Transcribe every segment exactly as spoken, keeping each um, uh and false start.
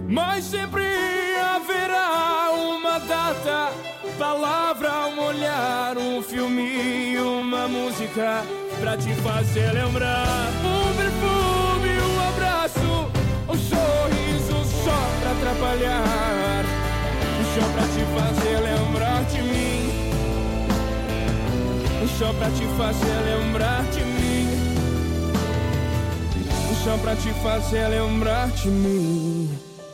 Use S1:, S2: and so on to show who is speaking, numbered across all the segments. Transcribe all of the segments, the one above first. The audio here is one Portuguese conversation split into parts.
S1: mas sempre haverá uma data, palavra, um olhar, um filme, uma música pra te fazer lembrar. Um perfume, um abraço, um sorriso só pra atrapalhar, só pra te fazer lembrar de mim, só pra te fazer lembrar de mim, só pra te fazer lembrar de mim.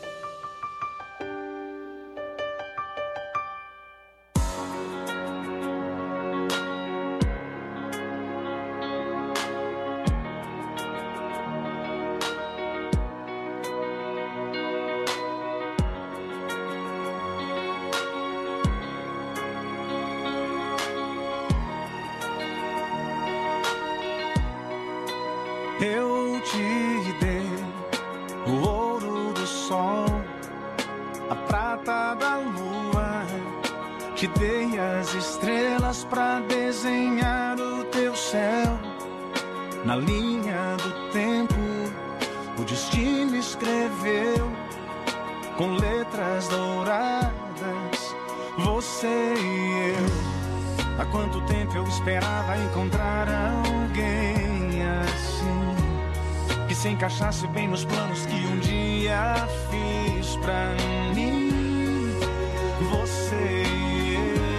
S2: Eu te dei o ouro do sol, a prata da lua, te dei as estrelas pra desenhar o teu céu. Na linha do tempo, o destino escreveu com letras douradas, você e eu. Há quanto tempo eu esperava encontrar alguém assim, que se encaixasse bem nos planos que um dia fiz pra mim. Você e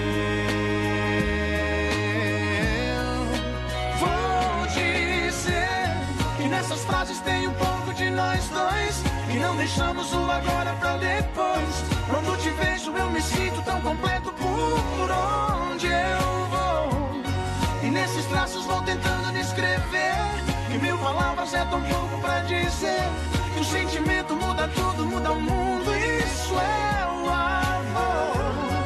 S2: eu. Vou dizer que nessas frases tem um pouco de nós dois, e não deixamos o agora pra depois. Quando te vejo eu me sinto tão completo por onde eu vou, e nesses traços vou tentando descrever que mil palavras é tão pouco pra dizer que o sentimento muda tudo, muda o mundo. Isso é o amor.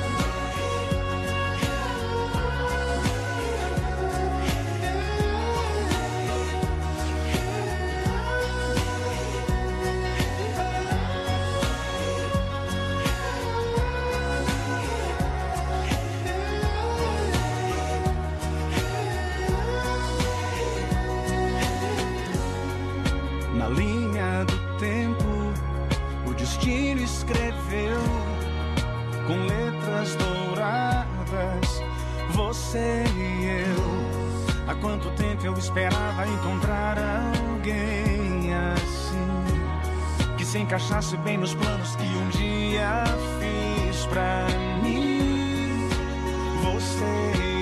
S2: Na linha do tempo, o destino escreveu com letras douradas, você e eu. Há quanto tempo eu esperava encontrar alguém assim, que se encaixasse bem nos planos que um dia fiz pra mim. Você e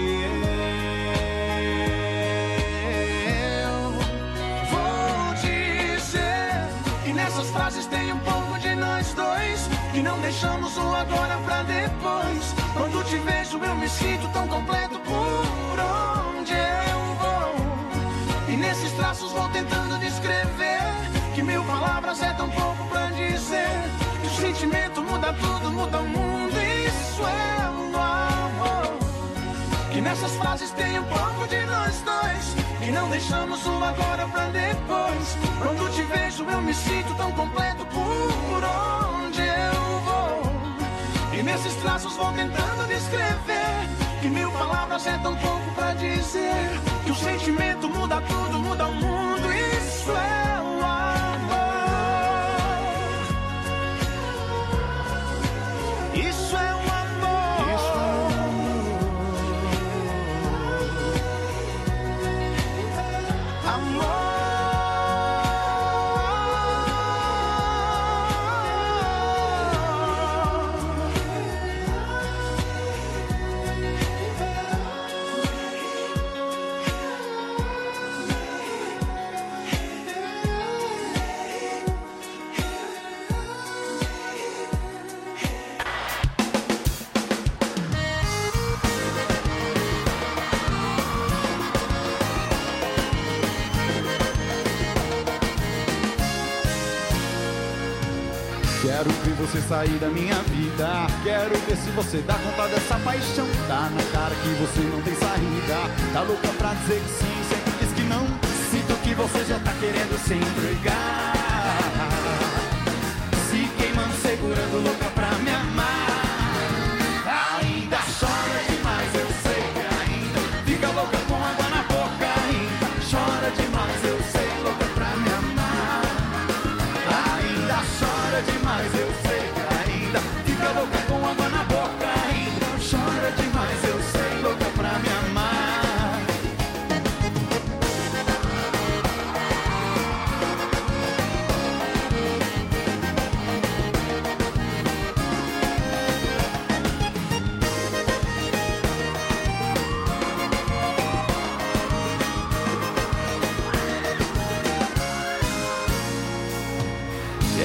S2: essas frases tem um pouco de nós dois, e não deixamos o agora pra depois. Quando te vejo eu me sinto tão completo por onde eu vou, e nesses traços vou tentando descrever que mil palavras é tão pouco pra dizer que o sentimento muda tudo, muda o mundo. Isso é o amor. Que nessas frases tem um pouco de nós dois, e não deixamos o agora pra depois. Quando te vejo eu me sinto tão completo por onde eu vou, e nesses traços vou tentando descrever que mil palavras é tão pouco pra dizer que o sentimento muda tudo, muda o mundo. Isso é o amor. Isso é o amor. Isso é o amor.
S3: Quero ver você sair da minha vida, quero ver se você dá conta dessa paixão. Tá na cara que você não tem saída, tá louca pra dizer que sim, sempre diz que não. Sinto que você já tá querendo se entregar, se queimando, segurando, louca pra me amar. Ainda chora demais, eu sei que ainda fica louca com água na boca ainda. Chora demais, eu sei, louca pra me amar. Ainda chora demais, eu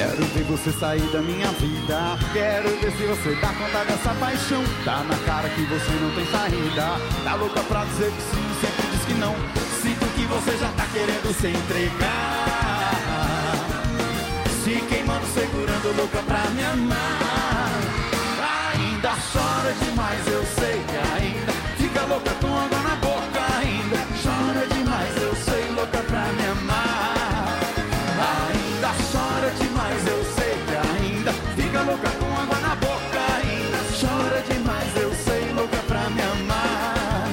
S3: Quero ver você sair da minha vida. Quero ver se você dá conta dessa paixão. Tá na cara que você não tem saída. Tá louca pra dizer que sim, sempre diz que não. Sinto que você já tá querendo se entregar, se queimando, segurando, louca pra me amar. Ainda chora demais, eu sei que ainda fica louca com água na boca. Ainda chora demais, eu sei, louca pra me amar. Ainda chora demais, eu sei que ainda fica louca com água na boca. Ainda chora demais, eu sei, louca pra me amar.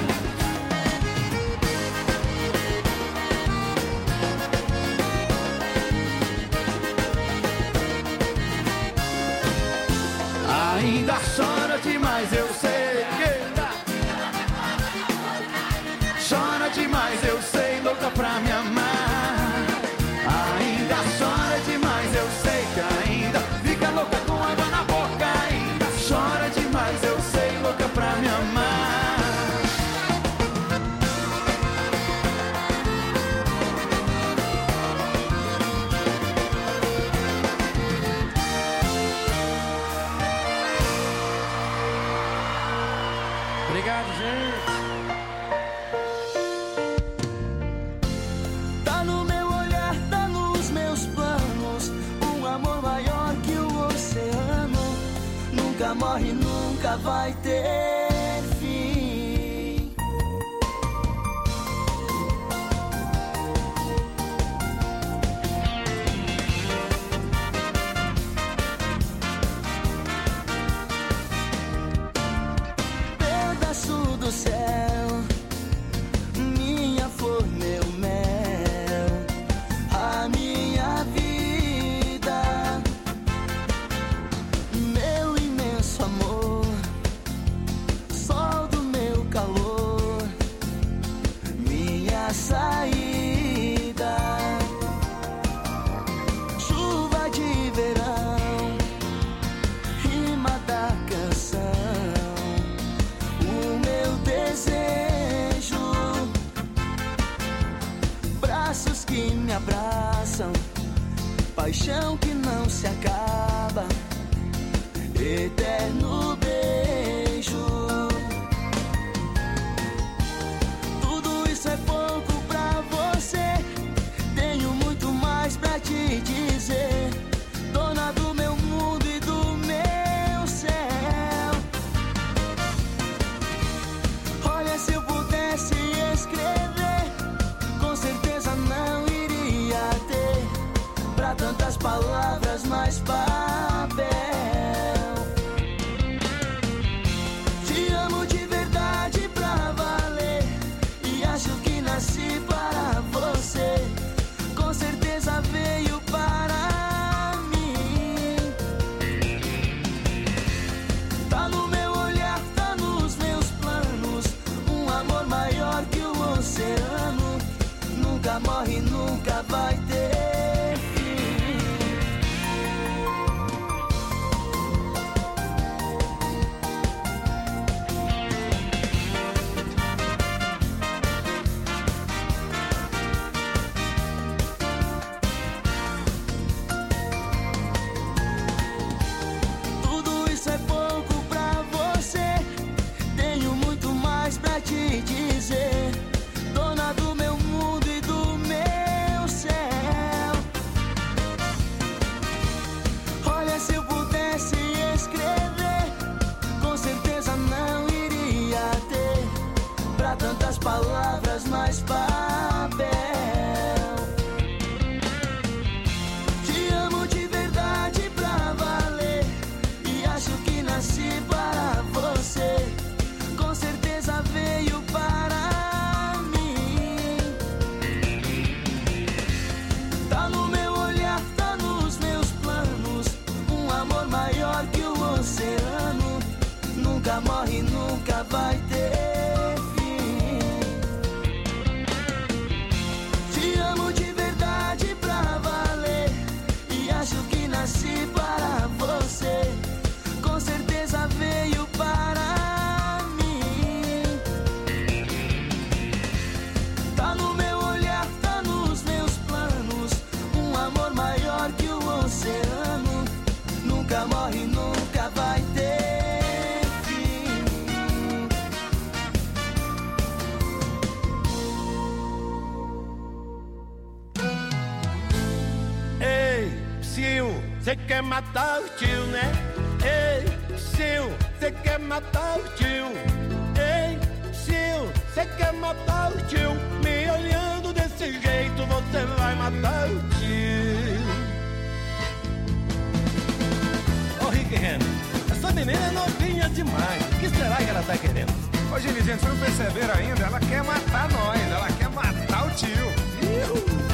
S3: Ainda chora demais, eu sei que chora demais, eu sei, louca pra me amar. Ainda chora demais, eu sei que ainda fica louca com água na boca. Ainda chora demais, eu sei, louca pra me amar.
S1: Obrigado, gente.
S2: Tá no meu olhar, tá nos meus planos. Um amor maior que o oceano. Nunca morre, nunca vai ter fim. Pedaço do céu, minha flor, meu mel, a minha vida, meu imenso amor, sol do meu calor, minha saída, chuva de verão, rima da canção, o meu desejo, braços que me abraçam, paixão que não se acaba, eterno beijo. Tudo isso é pouco pra você, tenho muito mais pra te dizer, dona do meu mundo e do meu céu. Olha, se eu pudesse escrever, com certeza não iria ter pra tantas palavras mais papel. Te amo de verdade pra valer, e acho que nasci para você. Com certeza veio para mim. Tá no meu olhar, tá nos meus planos. Um amor maior que o oceano. Nunca morre, nunca vai ter fim.
S4: cê quer matar o tio, né? Ei, Sil, cê quer matar o tio. Ei, Sil, cê quer matar o tio. Me olhando desse jeito, você vai matar o tio. Ô, Rick Henry, essa menina é novinha demais. O que será que ela tá querendo?
S5: Ô, Gini, gente, vocês não perceberam ainda? Ela quer matar nós, ela quer matar o tio. Iu.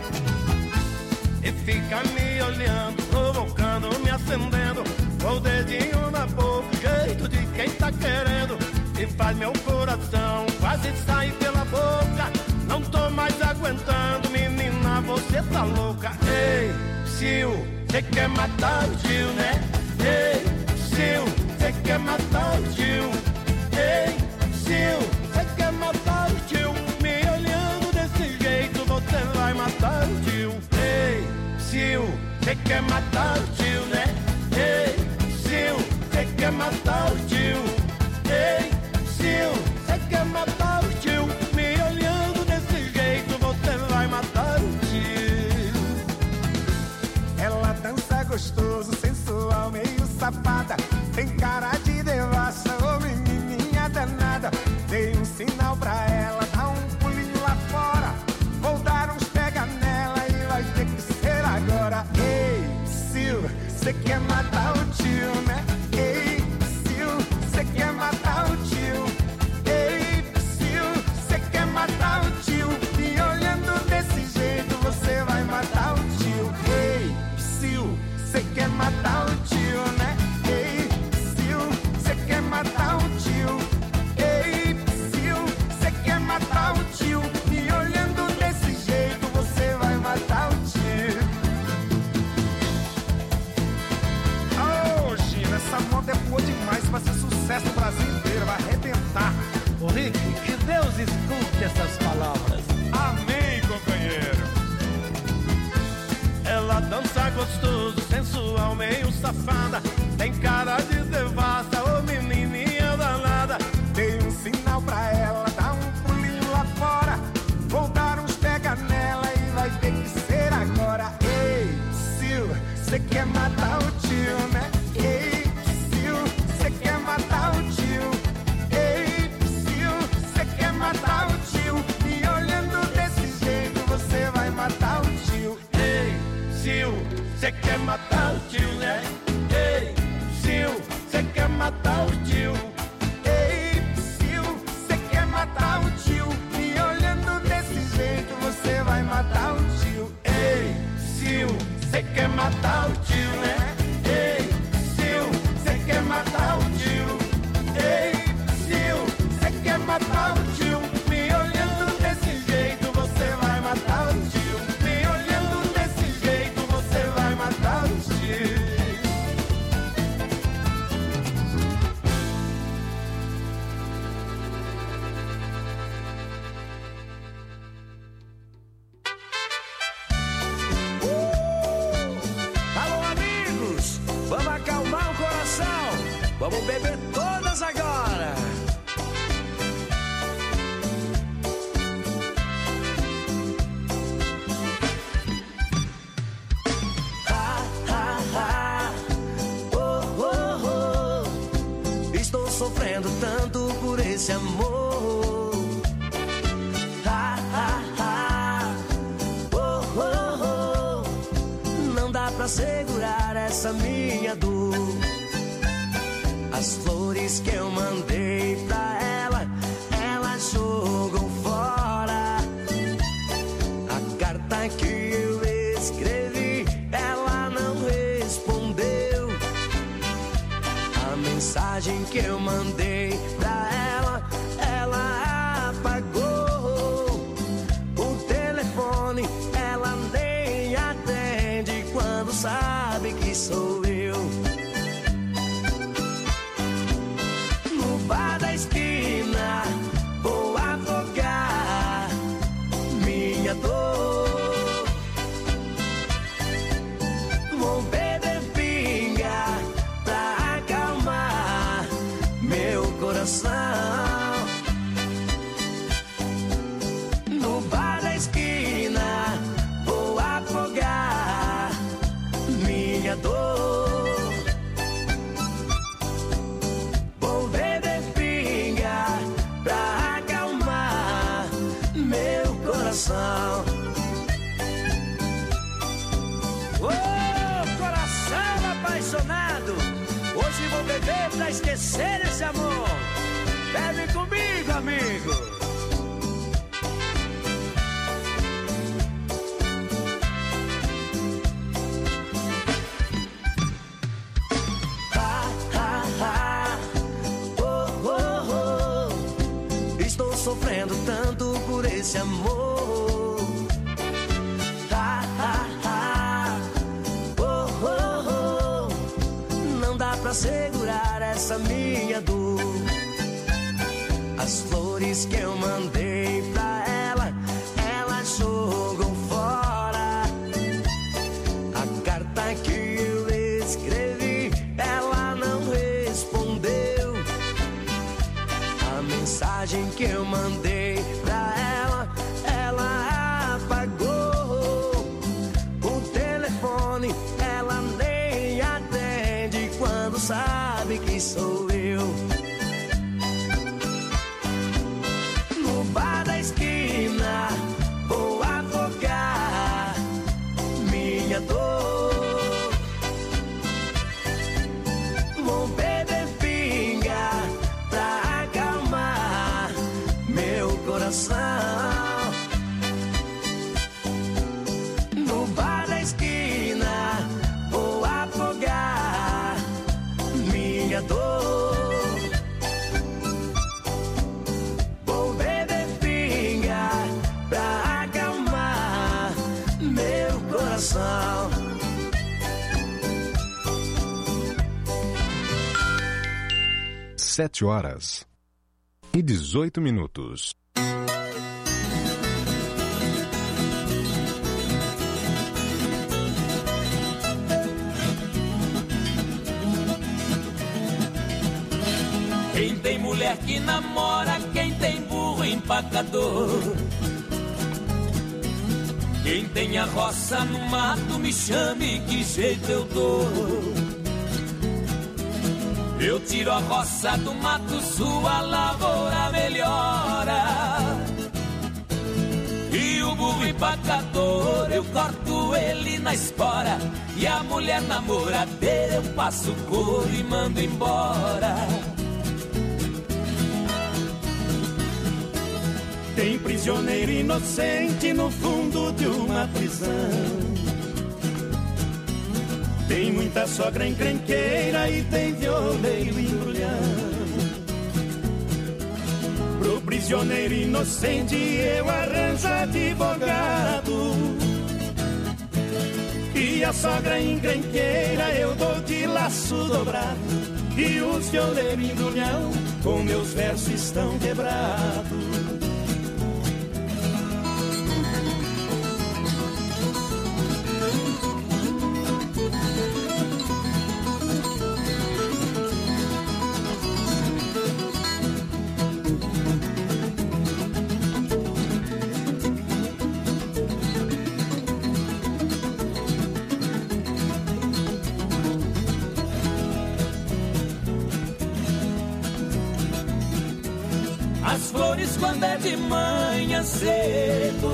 S4: E fica me olhando, provocando, me acendendo, com o dedinho na boca, jeito de quem tá querendo. E faz meu coração quase sair pela boca. Não tô mais aguentando, menina, você tá louca. Ei, Sil, cê quer matar o tio, né? Ei, Sil, cê quer matar o tio. Ei, Sil, cê quer matar o tio. Me olhando desse jeito, você vai matar o tio. Ei, Sil, cê quer matar o tio, né? Ei, Sil, cê quer matar o tio. Ei, Sil, cê quer matar o tio. Me olhando desse jeito, você vai matar o tio.
S5: Ela dança gostoso, sensual, meio safada. Tem cara de devassa, ô menininha danada. Dei um sinal pra ela, dá um pulinho lá fora. Vou dar uns pega nela e vai ter que ser agora. Ei, Sil, cê quer matar o tio, né? Ei, Sil, cê quer matar o tio. Ei, Sil, cê quer matar o tio. Me olhando desse jeito, você vai matar o tio. Ei, Sil, cê quer matar o tio, né? Ei, Sil, cê quer matar o tio. Ei, Sil, cê quer matar o tio. Me olhando desse jeito, você vai matar o tio. Oh, Gina, essa moda é boa demais, vai ser sucesso no Brasil inteiro, vai arrebentar.
S4: Ô, Rick, que Deus escute essas palavras.
S5: Amém, companheiro.
S4: Ela dança gostoso, sensual, meio safada. Tem cara de devassa, ô menininha danada.
S5: Dei um sinal pra ela, dá um pulinho lá fora. Vou dar uns pega nela e vai ter que ser agora. Ei, Sil, cê quer matar o tio, né? Ei, Sil, cê quer matar o tio. Ei, Sil, cê quer matar o tio. Me olhando desse jeito, você vai matar o tio.
S4: Ei, Sil, cê quer matar o tio, né? Ei, Sil, cê quer matar o tio.
S5: Ei, Sil, cê quer matar o tio. Me olhando desse jeito, você vai matar o tio.
S4: Ei, Sil, cê quer matar o tio, né? Ei, Sil, cê quer matar o tio. Ei, Sil, cê quer matar o tio. Me olhando desse jeito, você vai matar o tio. Me olhando desse jeito, você vai matar o tio.
S6: Alô, amigos, vamos acalmar o coração. Vamos beber todas agora. Ha, ha, ha. Oh, oh, oh. Estou sofrendo tanto por esse amor. Ha, ha, ha. Oh, oh, oh. Não dá pra segurar essa minha dor. As flores que eu mandei pra ela, ela jogou fora. A carta que eu escrevi, ela não respondeu. A mensagem que eu mandei pra ela, ela apagou. O telefone, ela nem atende quando sabe que sou eu. No bar da esquina, vou afogar minha dor. Vou beber pinga pra acalmar meu coração. vou beber pra esquecer esse amor. Bebe comigo, amigo. Sofrendo tanto por esse amor. Ah, ah, ah. Oh, oh, oh. Não dá pra segurar essa minha dor. As flores que eu mandei pra ela, ela jogou fora. A carta que eu escrevi, ela não respondeu. A mensagem que eu mandei pra ela, ela apagou. O telefone ela nem atende quando sabe que sou eu. No bar da esquina vou afogar minha dor. Vou beber pinga pra acalmar meu coração. No bar da esquina vou afogar minha dor. Vou beber pinga pra acalmar meu coração.
S7: Sete horas e dezoito minutos.
S1: Quem tem mulher que namora, quem tem burro empacador. Quem tem a roça no mato, me chame, que jeito eu dou. Eu tiro a roça do mato, sua lavoura melhora. E o burro empacador, eu corto ele na espora. E a mulher namoradeira, eu passo couro e mando embora.
S4: Tem prisioneiro inocente no fundo de uma prisão. Tem muita sogra encrenqueira e tem violeiro embrulhão. Pro prisioneiro inocente eu arranjo advogado. E a sogra encrenqueira eu dou de laço dobrado. E os violeiros embrulhão com meus versos estão quebrados.
S1: As flores quando é de manhã cedo,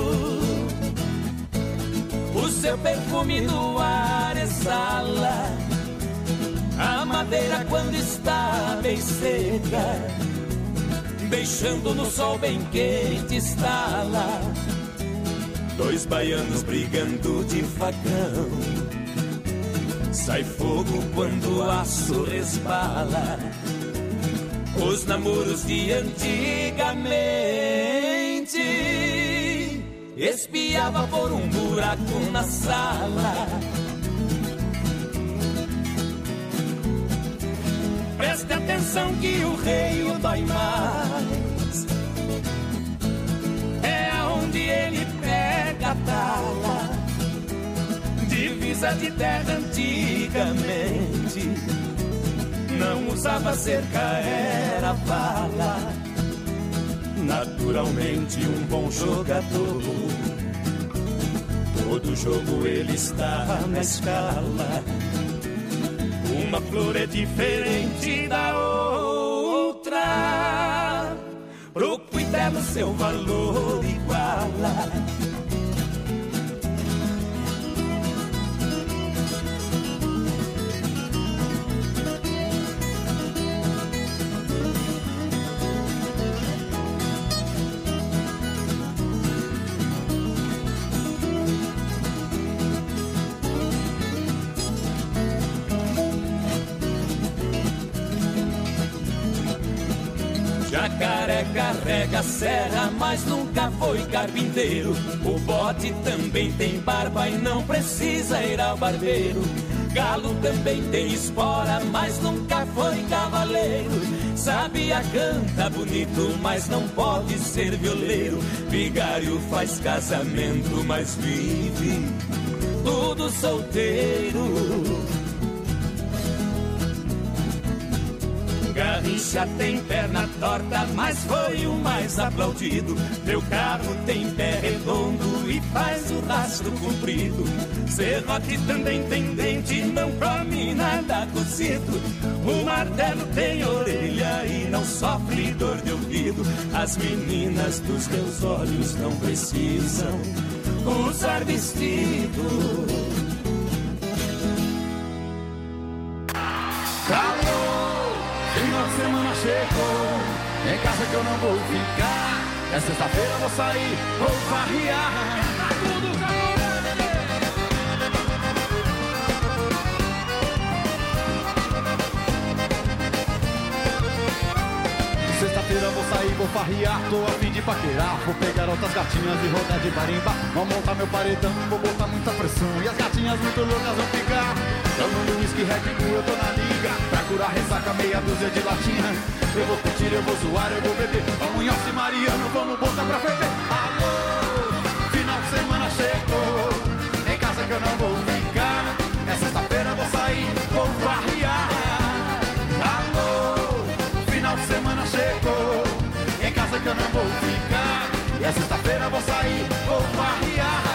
S1: o seu perfume no ar exala. A madeira quando está bem seca, deixando no sol bem quente estala. Dois baianos brigando de facão, sai fogo quando o aço resbala. Os namoros de antigamente espiava por um buraco na sala. Preste atenção que o rei o dói mais, é aonde ele pega a tala. Divisa de terra antigamente não usava cerca, era bala. Naturalmente um bom jogador, todo jogo ele está na escala. Uma flor é diferente da outra, pro cuidado seu valor iguala.
S8: carrega a serra, mas nunca foi carpinteiro. O bode também tem barba e não precisa ir ao barbeiro. Galo também tem espora, mas nunca foi cavaleiro. Sabia, canta bonito, mas não pode ser violeiro. Vigário faz casamento, mas vive tudo solteiro. Garrincha tem perna torta, mas foi o mais aplaudido. Meu carro tem pé redondo e faz o rastro comprido. Serrote também tem dente, não come nada cozido. O martelo tem orelha e não sofre dor de ouvido. As meninas dos meus olhos não precisam usar vestido.
S3: Final de semana chegou, em casa que eu não vou ficar. É sexta-feira, vou sair, vou farrear. Tudo Sexta-feira vou sair, vou farrear, tô a fim de paquerar. Vou pegar outras gatinhas e rodar de barimba. Vou montar meu paredão, vou botar muita pressão. E as gatinhas muito loucas vão ficar tomando whisky, Red Bull, eu tô na liga. Pra curar ressaca, meia dúzia de latinha. Eu vou curtir, eu vou zoar, eu vou beber. Vamos em Alce Mariano, vamos botar pra ferver. Alô, final de semana chegou, em casa que eu não vou ficar. É sexta-feira, vou sair, vou farrear. Alô, final de semana chegou, em casa que eu não vou ficar. E é sexta-feira, vou sair, vou farrear.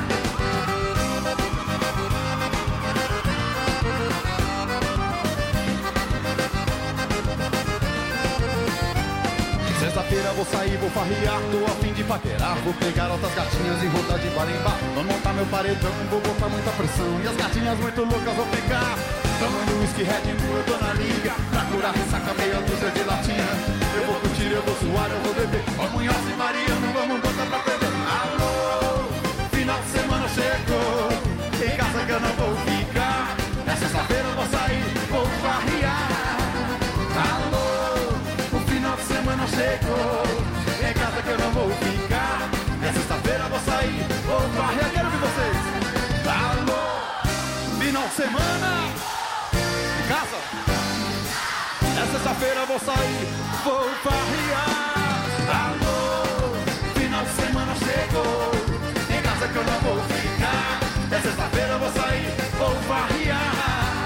S3: Sexta-feira vou sair, vou farrear, tô a fim de paquerar. Vou pegar outras gatinhas e rodar de barimba. Vou montar meu paredão, vou botar muita pressão. E as gatinhas muito loucas vão ficar tomando whisky, Red Bull, eu tô na liga. Pra curar ressaca, meia dúzia de latinha. Eu vou curtir, eu vou suar, eu vou beber. Vamos em Alce Mariano, vamos botar pra perder. Alô, final de semana chegou, em casa que eu não vou ficar. É sexta-feira eu vou sair, vou farrear. Alô, final de semana chegou, em casa que eu não vou ficar. É sexta-feira vou sair, vou farrear. Quero ver vocês. Alô, final de semana em casa. É sexta-feira vou sair, vou farrear. Alô, final de semana chegou, em casa que eu não vou ficar. É sexta-feira vou sair, vou farrear.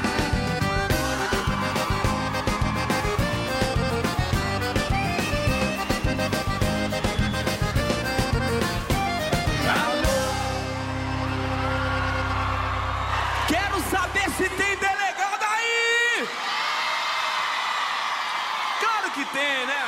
S1: Se tem delegado aí! Claro que tem, né?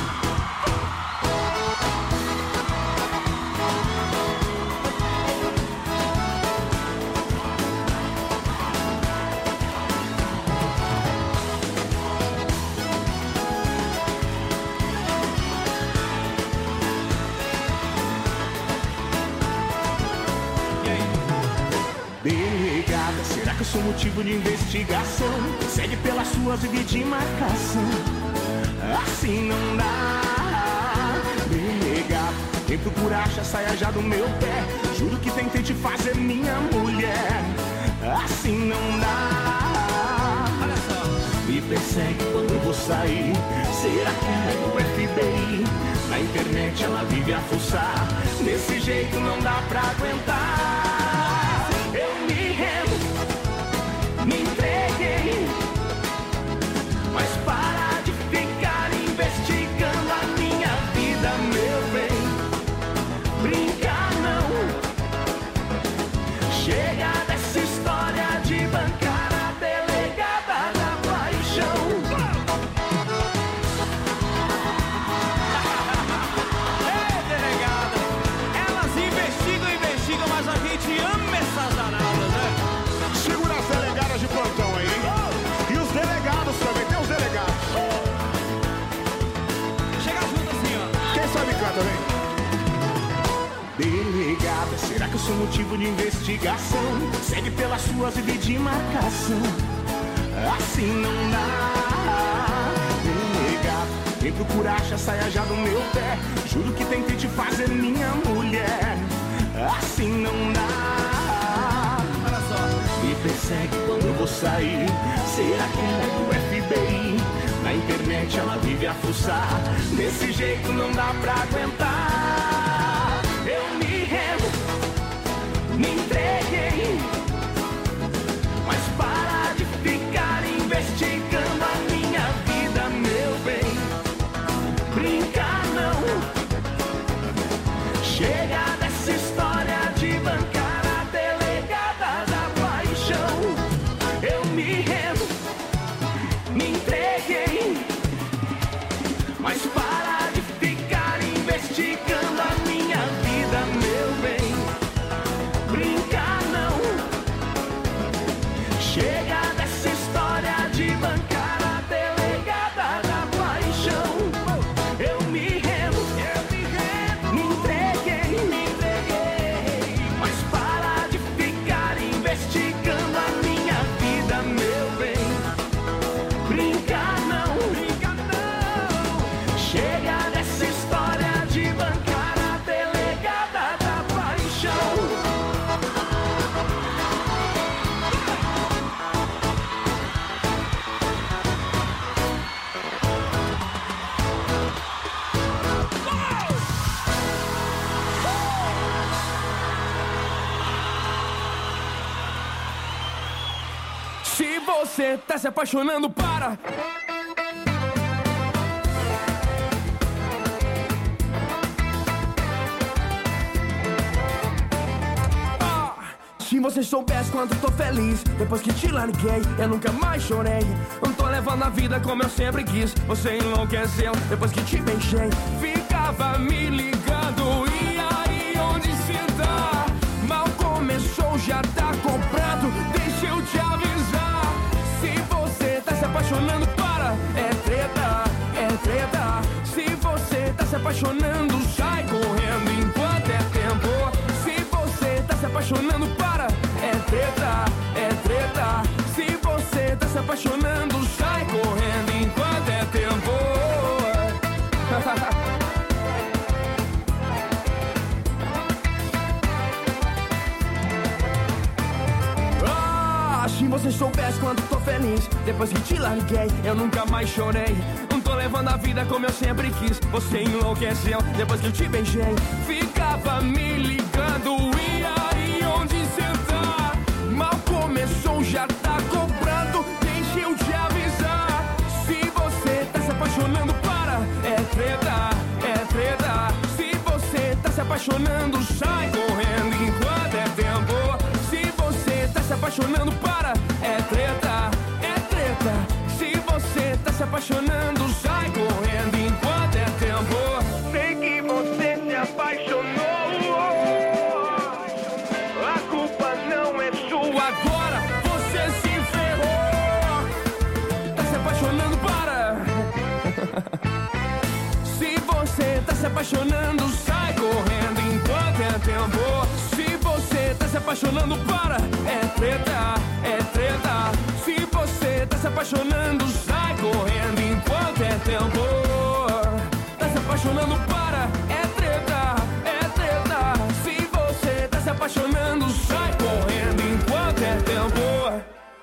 S5: Delegada, será que eu sou motivo de investigação? Segue pelas suas e de marcação. Assim não dá. Delegada, quem procura acha saia já do meu pé. Juro que tentei te fazer minha mulher. Assim não dá.
S1: Olha só.
S5: Me persegue quando eu vou sair. Será que é do F B I? Na internet ela vive a fuçar. Desse jeito não dá pra aguentar. Eu me rendo, me entreguei, mas para de ficar investigando a minha vida, meu bem. Brincar não, chega dessa história de bancar a delegada da paixão.
S1: Ei, delegada, elas investigam, investigam, mas a gente ama essas danadas, né?
S5: Segura as delegadas de plantão aí, hein? E os delegados também, tem os delegados.
S1: Chega junto assim, ó.
S5: Quem sabe canta, vem. Delegada, será que eu sou motivo de investigação? Segue pelas suas e de marcação. Assim não dá. Delegada,
S2: Vem procurar, já saia já do meu pé. Juro que tentei te fazer minha mulher. Assim não dá.
S8: Olha só.
S2: Me persegue quando eu vou sair. Será que ela é do F B I? Na internet ela vive a fuçar. Desse jeito não dá pra aguentar. Eu me rendo, me entreguei. Mas para de ficar investigando a minha vida, meu bem. Brincar não. Chega dessa história de bancar a delegada da paixão. Eu me rendo, me entreguei. Mas para de ficar investigando a minha vida, meu bem. Brincar não. Chega dessa história de bancar a delegada da paixão. Eu me rendo, eu me rendo, me entreguei, me entreguei. Mas para de ficar investigando a minha vida, meu bem. Brincar não, brincar não. Chega dessa história de bancar a delegada da paixão.
S1: Se você tá se apaixonando, para. Ah, se você soubesse quanto tô feliz depois que te larguei, eu nunca mais chorei. Não tô levando a vida como eu sempre quis. Você enlouqueceu depois que te beijei. Ficava me ligando, e aí onde se dá? Mal começou, já tá comprado. Deixa eu te avisar. Se você tá se apaixonando, para. É treta, é treta. Se você tá se apaixonando, sai correndo enquanto é tempo. Se você tá se apaixonando, para. É treta, é treta. Se você tá se apaixonando, sai correndo enquanto é tempo. Ah, se você soubesse quanto tô feliz depois que te larguei, eu nunca mais chorei. Não tô levando a vida como eu sempre quis. Você enlouqueceu depois que eu te beijei. Ficava me ligando, e aí onde cê tá? Mal começou, já tá cobrando. Deixa eu te avisar. Se você tá se apaixonando, para. É treta, é treta. Se você tá se apaixonando, sai correndo enquanto é tempo. Se você tá se apaixonando, para. É treta, é treta. Se você tá se apaixonando, sai correndo enquanto é tempo. Sei que você se apaixonou. A culpa não é sua, agora você se ferrou. Tá se apaixonando, para. Se você tá se apaixonando, sai correndo enquanto é tempo. Se você tá se apaixonando, para. É treta, é treta. Se você tá se apaixonando, sai correndo enquanto é tempo. Tá se apaixonando, para. É treta, é treta. Se você tá se apaixonando, sai correndo enquanto é tempo.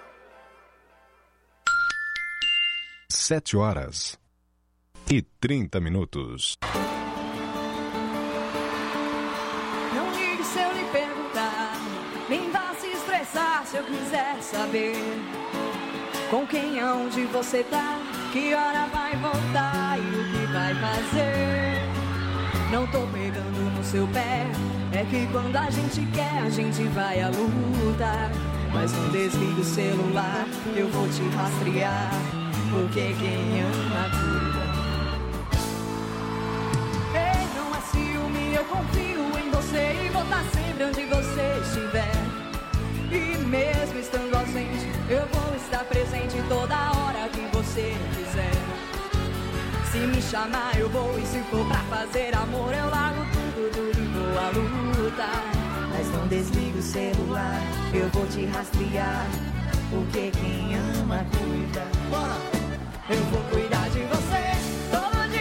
S7: Sete horas e trinta minutos.
S9: Não ligue se eu lhe perguntar, nem vá se estressar se eu quiser saber com quem, aonde você tá, que hora vai voltar e o que vai fazer. Não tô pegando no seu pé, é que quando a gente quer a gente vai à luta. Mas não desliga o celular, eu vou te rastrear, porque quem ama cuida. Ei, não é ciúme, eu confio em você e vou estar sempre onde você estiver. E mesmo estando ausente, eu vou estar presente toda hora que você quiser. Se me chamar eu vou, e se for pra fazer amor eu largo tudo, tudo e vou à luta. Mas não desliga o celular, eu vou te rastrear, porque quem ama cuida. Bora! Eu vou cuidar de você todo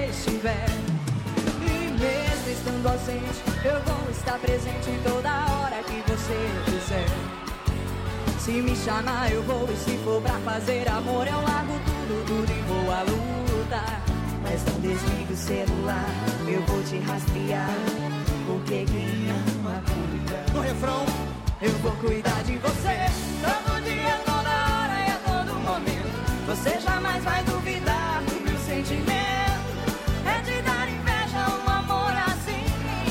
S9: estiver. E mesmo estando ausente, eu vou estar presente em toda hora que você quiser. Se me chamar eu vou, e se for pra fazer amor eu largo tudo, tudo e vou à luta. Mas não desligue o celular, eu vou te rastrear, porque quem ama cuida.
S3: No refrão,
S9: eu vou cuidar de você, todo dia, toda hora e a todo momento. Você jamais vai duvidar do meu sentimento. É de dar inveja um amor assim.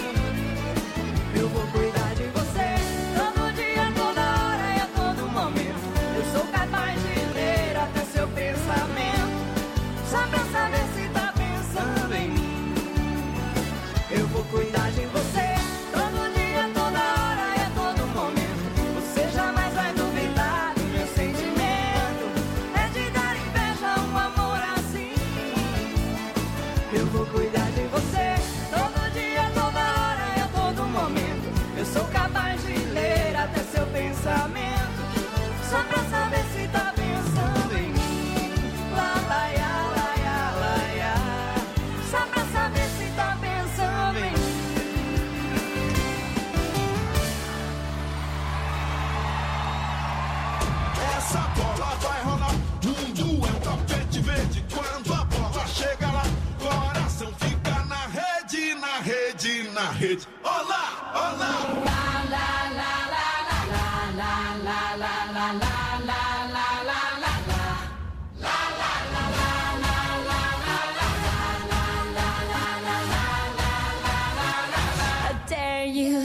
S9: Eu vou cuidar de você, todo dia, toda hora e a todo momento. Eu sou capaz de ler até seu pensamento, só pra saber se tá pensando em mim. Eu vou cuidar de você, todo dia, toda hora e a todo momento. Você jamais vai duvidar do meu sentimento. É de dar inveja um amor assim. Eu vou cuidar de você, todo dia, toda hora e a todo momento. Eu sou capaz de ler até seu pensamento, só pra saber se tá pensando em mim. Lá, lá, lá, lá, lá, lá. Só pra saber se tá pensando em mim.
S10: Essa bola vai rolar, mundo é um tapete verde. Quando a bola chega lá, coração fica na rede, na rede, na rede. Olá, olá.
S9: Lá, lá, lá, lá, lá, lá, lá, lá, lá, lá, lá, lá, lá, lá. I dare you.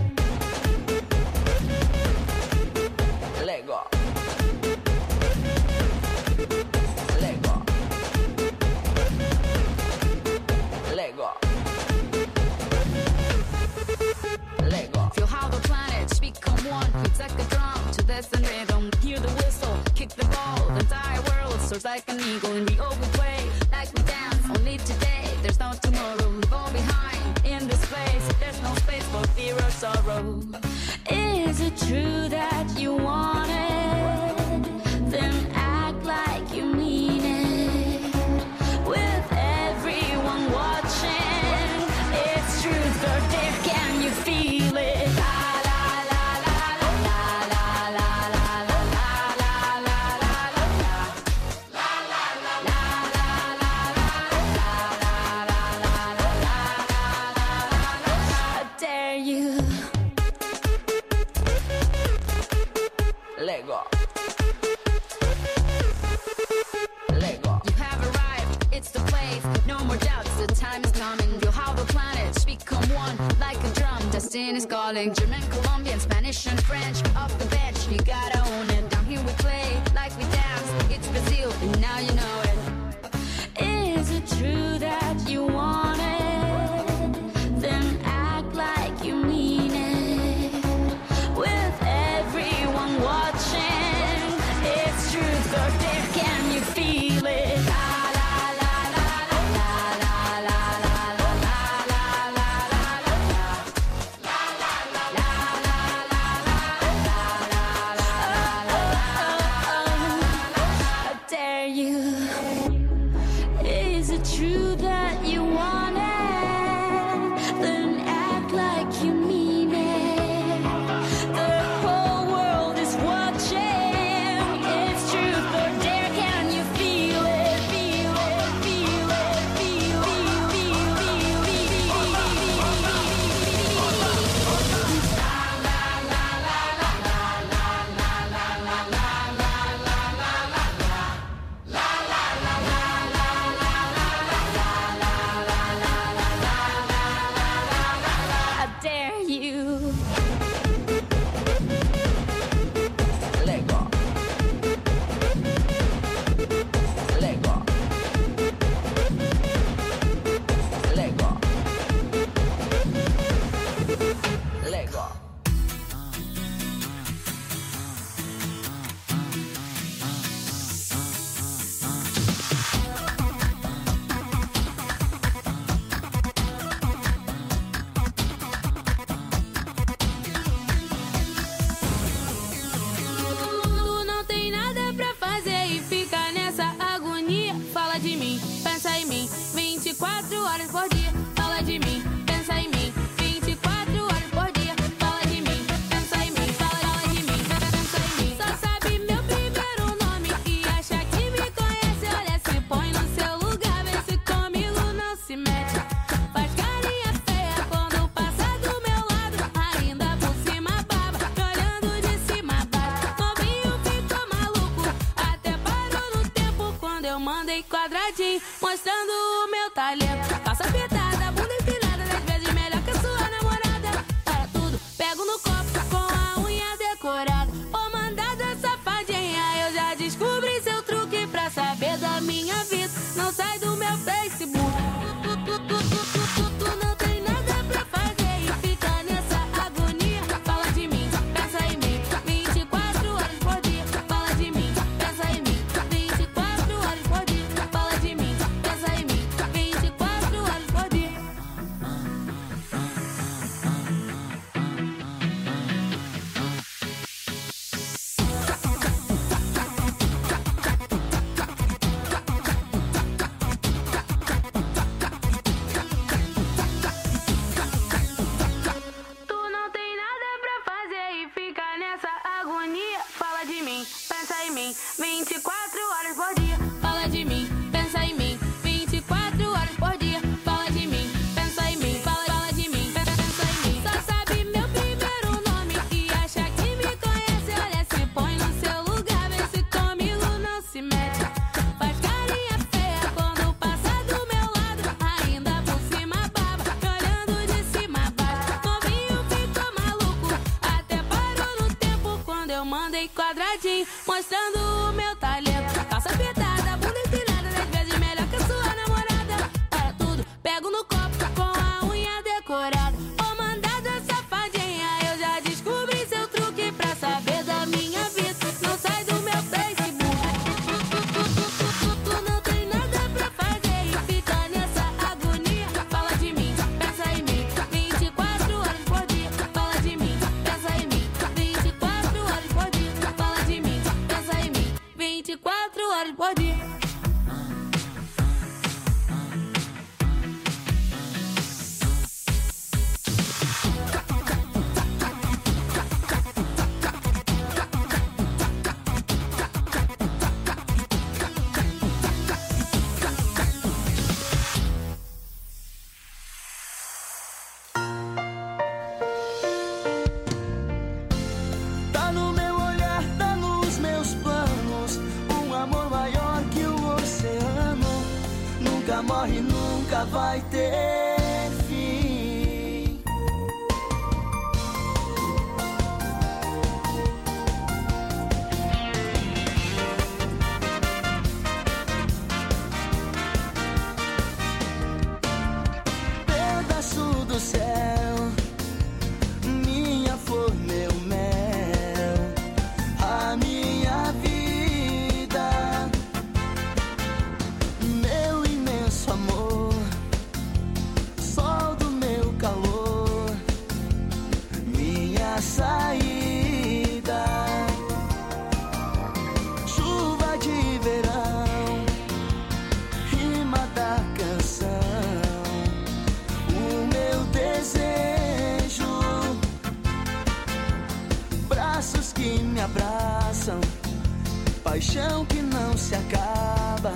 S9: Let go. Let go. Let go. Let go. Feel how the planets become one. It's like a drum to this and rhythm. Hear the whistle, kick the ball. The entire world soars like an eagle, and we all will play like we dance. Only today, there's no tomorrow. We fall behind in this place. There's no space for fear or sorrow. Is it true that you want it? Then act like you mean it. With everyone watching, it's truth or dare. Can you feel it? La la la la la la la la la la la la la I dare you. Let go. Let go. You have arrived, it's the place. No more doubts, the time is coming. Feel how the planets become one like a drum. Destiny's calling. German, Colombian, Spanish and French. Off the bench, you gotta own it. Down here we play like we dance. It's Brazil, and now you know it. Is it true that you want it? Then act like you mean it. With everyone watching, it's truth or dare. Can you feel it? La la la la la la la la la la la I dare you. Is it true that you want it? Then act like you mean it. The whole world is watching. It's truth or dare. Can you feel it? Feel it, feel it, feel it, feel it, feel
S11: eu mandei quadradinho, mostrando o meu talento. Calça apertada, bunda empinada, dez vezes melhor que a sua namorada. Para tudo, pego no copo com a unha decorada. Ô mandada safadinha, eu já descobri seu truque pra saber da minha vida. Não sai do meu Facebook. Tu, tu, tu, tu, tu, tu, tu não tem nada pra fazer e fica nessa agonia. Fala de mim, pensa em mim, vinte e quatro horas por dia. Fala de mim, pensa em mim, vinte e quatro horas por dia. Fala de mim, pensa em mim, vinte e quatro horas por dia. Tu não tem nada pra fazer e fica nessa agonia. Fala de mim, pensa em mim, vinte e quatro horas por dia. Fala de mim, pensa em mim, vinte e quatro horas por dia. Fala de mim, pensa em mim, fala, fala de mim, pensa, pensa em mim. Só sabe meu primeiro nome e acha que me conhece. Olha, se põe no seu lugar, vê se comigo não se mete. Faz carinha feia quando passa do meu lado, ainda por cima baba, me olhando de cima a baixo. Novinho ficou maluco, até parou no tempo quando eu mandei quadradinho, mostrando o meu talento. Calça apertada, bunda empinada, dez vezes melhor que a sua namorada. Para tudo, pego no copo com a unha decorada. Ô mandada safadinha, eu já descobri seu truque pra saber da minha vida. Não sai do meu Facebook. Tu, tu, tu, tu, tu, tu não tem nada pra fazer e fica nessa agonia. Fala de mim, pensa em mim, vinte e quatro horas por dia. Fala de mim, pensa em mim, vinte e quatro horas por dia. Fala de mim, pensa em mim, vinte e quatro horas por dia.
S2: Tá no meu olhar, tá nos meus planos, um amor maior que o oceano. Nunca morre, nunca vai ter fim. Pedaço do céu, minha flor, meu mel, a minha vida, meu imenso amor, sol do meu calor, minha saída, chuva de verão, rima da canção, o meu desejo, braços que me abraçam, paixão que não se acaba,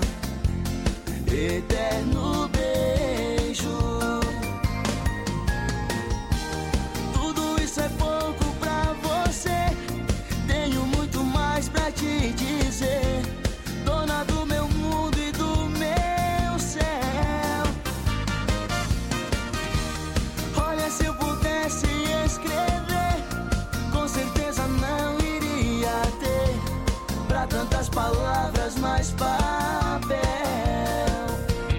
S2: eterno beijo. Tudo isso é pouco pra você, tenho muito mais pra te dizer, dona do meu mundo e do meu céu. Olha, se eu pudesse escrever, com certeza não iria ter pra tantas palavras mais papel.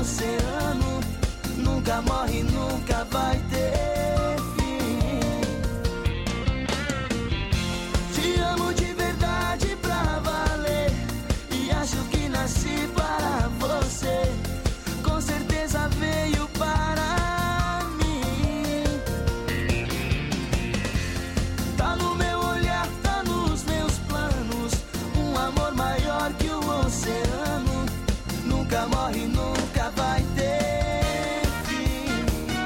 S12: oceano nunca morre, nunca vai ter fim. Te amo de verdade pra valer e acho que nasci para você. Com certeza veio para mim. Tá no meu olhar, tá nos meus planos. Um amor maior que o oceano nunca morre, nunca vai ter fim.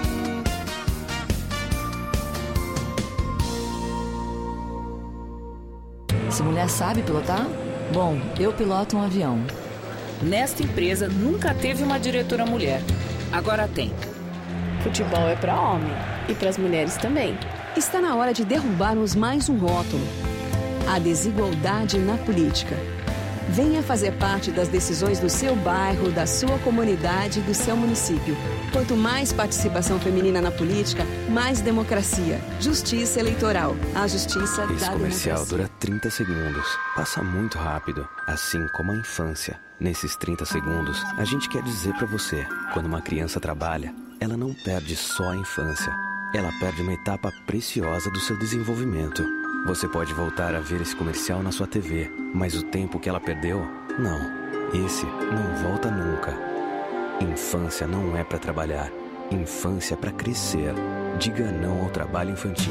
S13: Essa mulher sabe pilotar? Bom, eu piloto um avião.
S14: Nesta empresa nunca teve uma diretora mulher. Agora tem.
S15: Futebol é para homem e para as mulheres também.
S16: Está na hora de derrubarmos mais um rótulo: a desigualdade na política. Venha fazer parte das decisões do seu bairro, da sua comunidade e do seu município. Quanto mais participação feminina na política, mais democracia. Justiça eleitoral. A justiça da democracia.
S17: Esse comercial dura trinta segundos. Passa muito rápido, assim como a infância. Nesses trinta segundos, a gente quer dizer pra você: quando uma criança trabalha, ela não perde só a infância. Ela perde uma etapa preciosa do seu desenvolvimento. Você pode voltar a ver esse comercial na sua T V, mas o tempo que ela perdeu, não. Esse não volta nunca. Infância não é pra trabalhar. Infância é pra crescer. Diga não ao trabalho infantil.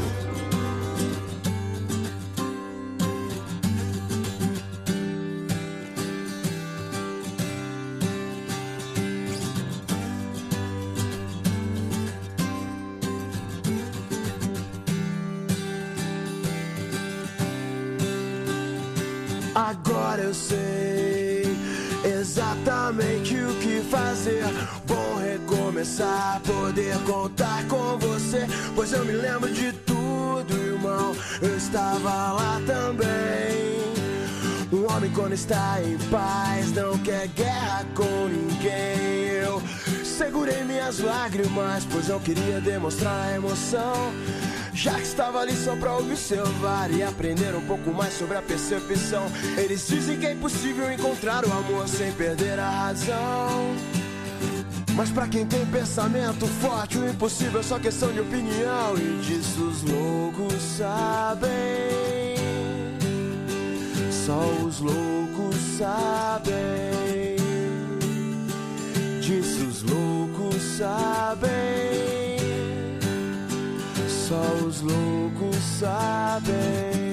S12: Agora eu sei exatamente o que fazer. Bom recomeçar, poder contar com você. Pois eu me lembro de tudo, irmão. Eu estava lá também. Um homem quando está em paz não quer guerra com ninguém. Eu segurei minhas lágrimas, pois não queria demonstrar a emoção. Já que estava ali só pra observar e aprender um pouco mais sobre a percepção. Eles dizem que é impossível encontrar o amor sem perder a razão. Mas pra quem tem pensamento forte, o impossível é só questão de opinião. E disso os loucos sabem. Só os loucos sabem. Disso os loucos sabem. Só os loucos sabem.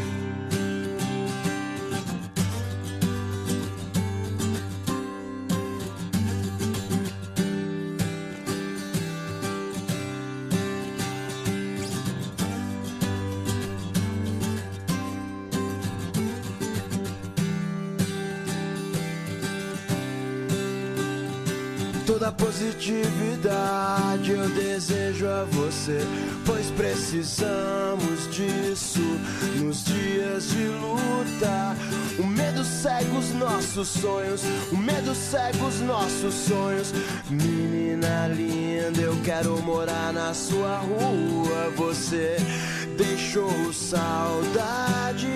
S12: Toda positividade eu desejo a você, pois precisamos disso nos dias de luta. O medo cega os nossos sonhos, o medo cega os nossos sonhos. Menina linda, eu quero morar na sua rua. Você deixou saudade,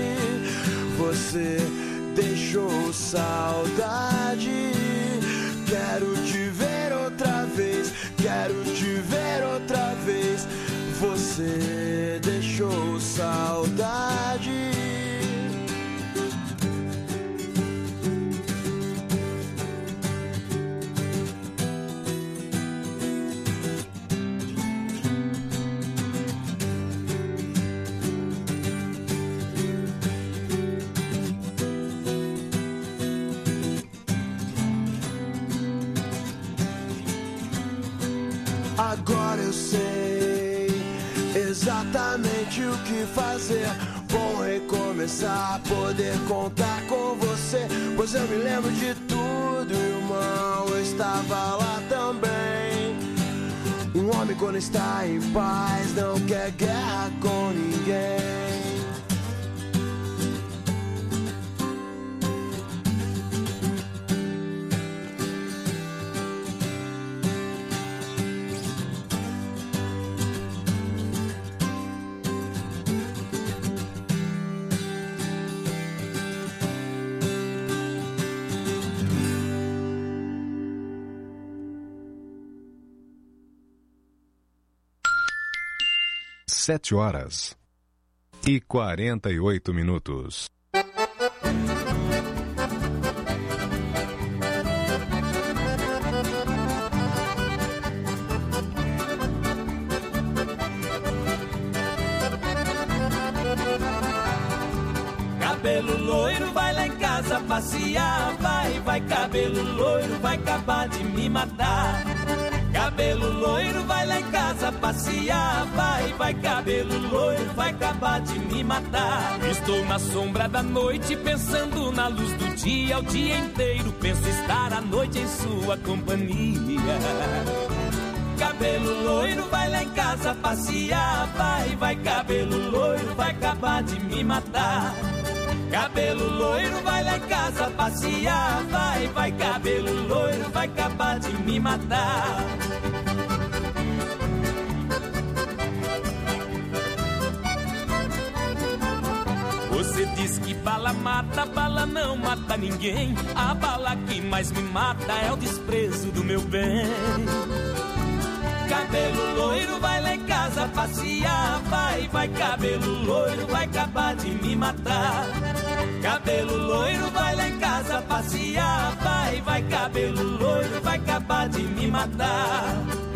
S12: você deixou saudade. Quero te ver outra vez, quero te ver outra vez. Você deixou saudade. Agora eu sei exatamente o que fazer. Bom recomeçar, poder contar com você. Pois eu me lembro de tudo, irmão. Eu estava lá também. Um homem quando está em paz não quer guerra com ninguém.
S7: sete horas e quarenta e oito minutos.
S8: Cabelo loiro, vai lá em casa passear. Vai, vai, cabelo loiro, vai acabar de me matar. Cabelo loiro, vai lá em casa passear. Vai, vai, cabelo loiro, vai acabar de me matar. Estou na sombra da noite, pensando na luz do dia. O dia inteiro penso estar à noite em sua companhia. Cabelo loiro, vai lá em casa passear. Vai, vai, cabelo loiro, vai acabar de me matar. Cabelo loiro, vai lá em casa passear. Vai, vai, cabelo loiro, vai acabar de me matar. Você diz que bala mata, bala não mata ninguém. A bala que mais me mata é o desprezo do meu bem. Cabelo loiro, vai lá em casa passear. Vai, vai, cabelo loiro, vai acabar de me matar. Cabelo loiro, vai lá em casa passear. Vai, vai, cabelo loiro, vai acabar de me matar.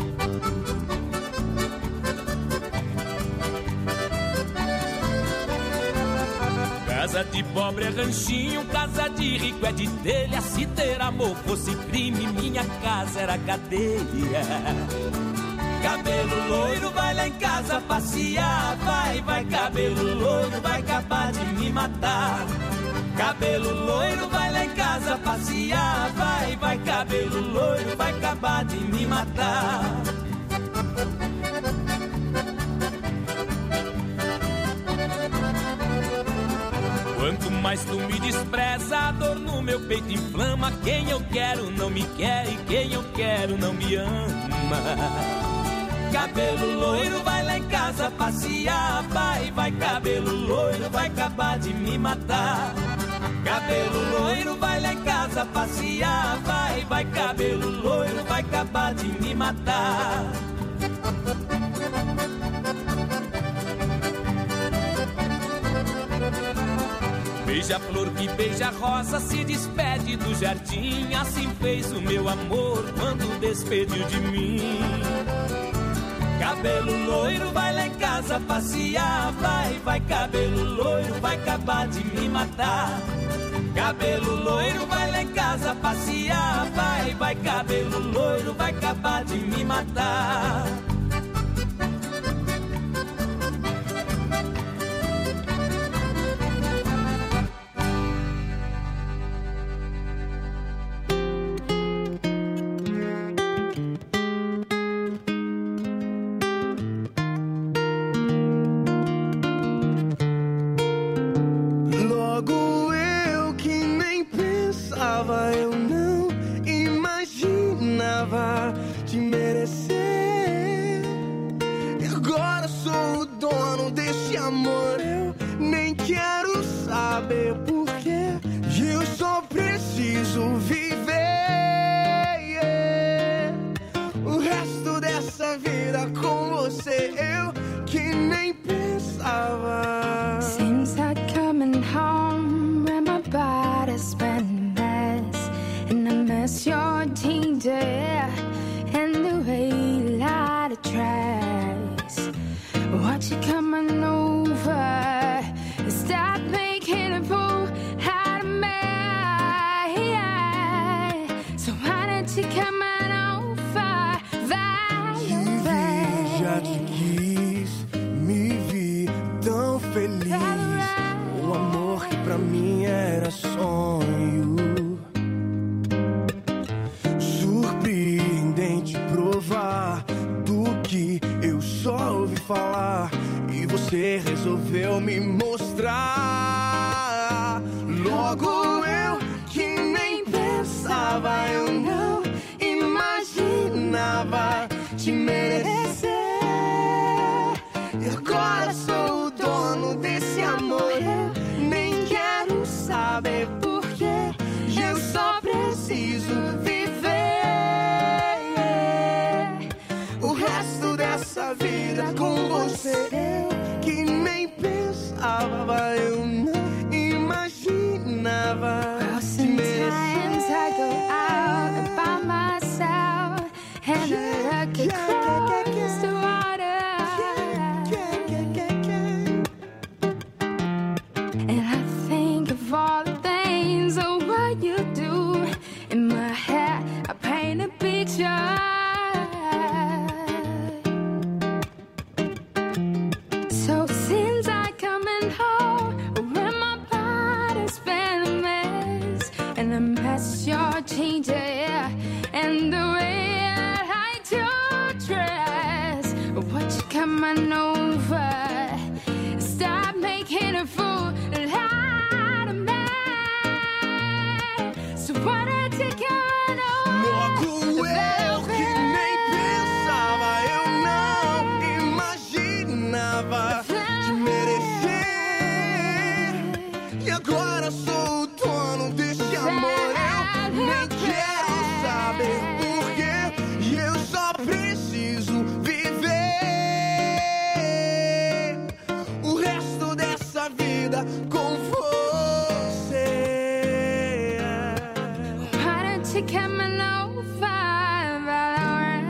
S8: Casa de pobre é ranchinho, casa de rico é de telha. Se ter amor fosse crime, minha casa era cadeia. Cabelo loiro, vai lá em casa passear. Vai, vai, cabelo loiro, vai acabar de me matar. Cabelo loiro, vai lá em casa passear. Vai, vai, cabelo loiro, vai acabar de me matar. Quanto mais tu me despreza, a dor no meu peito inflama. Quem eu quero não me quer e quem eu quero não me ama. Cabelo loiro, vai lá em casa passear. Vai, vai, cabelo loiro, vai acabar de me matar. Cabelo loiro, vai lá em casa passear. Vai, vai, cabelo loiro, vai acabar de me matar. Beija-flor que beija-rosa se despede do jardim. Assim fez o meu amor quando despediu de mim. Cabelo loiro, vai lá em casa passear. Vai, vai, cabelo loiro, vai acabar de me matar. Cabelo loiro, vai lá em casa passear. Vai, vai, cabelo loiro, vai acabar de me matar.
S12: O resto dessa vida com você.
S11: I paint a picture. So since I coming home, when my body's been a mess, and a mess you're changing, yeah, and the way I do dress, what you coming over? Stop making a fool out of me. So what I take on over?
S12: Logo eu que nem pensava, eu não imaginava de merecer. E agora sou o dono desse amor. Eu nem quero saber porquê. E eu só preciso viver o resto dessa vida com você.
S11: Why don't you come on over, Valerie?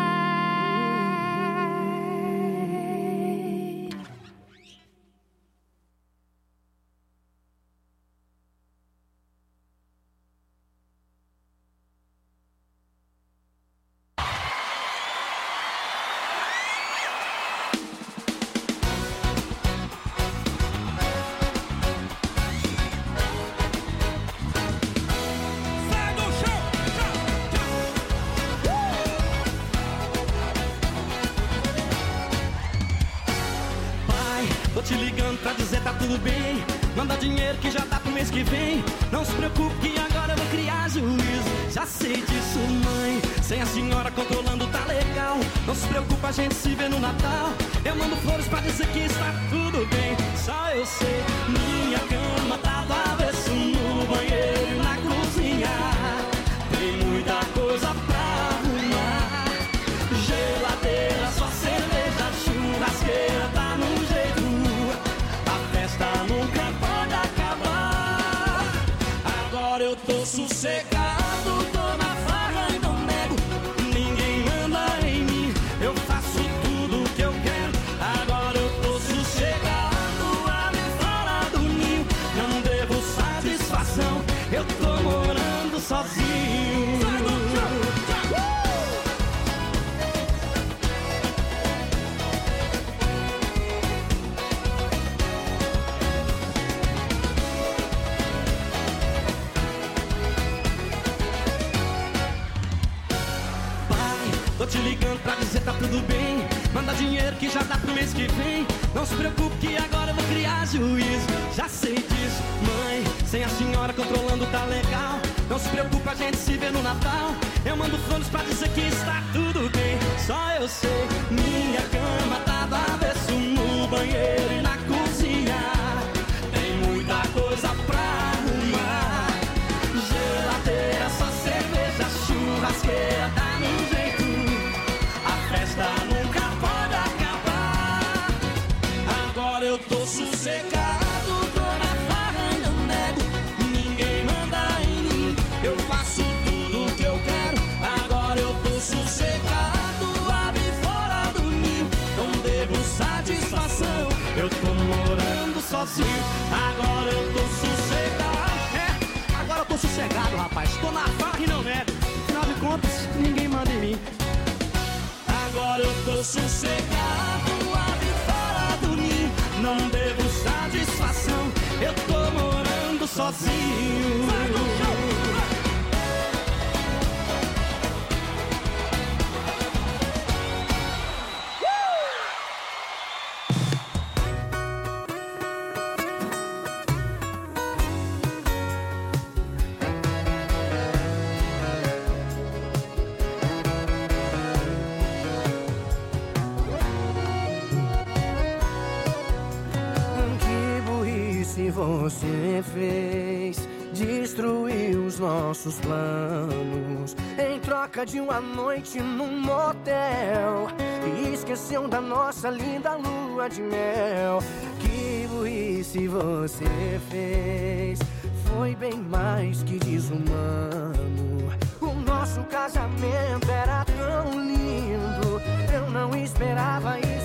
S8: Pai, tô te ligando pra dizer tá tudo bem. Manda dinheiro que já dá pro mês que vem. Não se preocupe que agora eu vou criar juízo. Já sei disso, mãe. Sem a senhora controlando tá legal. Não se preocupa, a gente se vê no Natal. Eu mando flores pra dizer que está tudo bem. Só eu sei, minha cama tá do avesso, no banheiro e na cozinha. Tem muita coisa pra arrumar. Geladeira, só cerveja, churrasqueira tá no jeito. A festa nunca pode acabar. Agora eu tô sossegado, tô na farra e não nego. Ninguém manda em mim, eu faço tudo o que eu quero. Agora eu tô sossegado, ali fora do ninho. Não devo satisfação, eu tô morando sozinho. Tô te ligando pra dizer tá tudo bem. Manda dinheiro que já dá pro mês que vem. Não se preocupe que agora eu vou criar juízo. Já sei disso, mãe. Sem a senhora controlando tá legal. Não se preocupe, a gente se vê no Natal. Eu mando flores pra dizer que está tudo bem. Só eu sei, minha cama tá do avesso, no banheiro e na cozinha. Tem muita coisa pra arrumar. Geladeira, só cerveja, churrasqueira tá no jeito. A festa nunca pode acabar. Agora eu tô sossegado, tô na farra e não nego. Ninguém manda em mim, eu faço tudo que eu quero. Agora eu tô sossegado, abre fora do ninho. Não devo satisfação, eu tô morando sozinho. Agora eu tô sossegado. É, agora eu tô sossegado, rapaz. Tô na farra e não nego. Afinal de contas, ninguém manda em mim. Agora eu tô sossegado, abre fora do ninho. Não devo satisfação, eu tô morando sozinho.
S12: Você fez, destruiu os nossos planos em troca de uma noite num motel e esqueceu da nossa linda lua de mel. Que burrice você fez, foi bem mais que desumano. O nosso casamento era tão lindo, eu não esperava isso.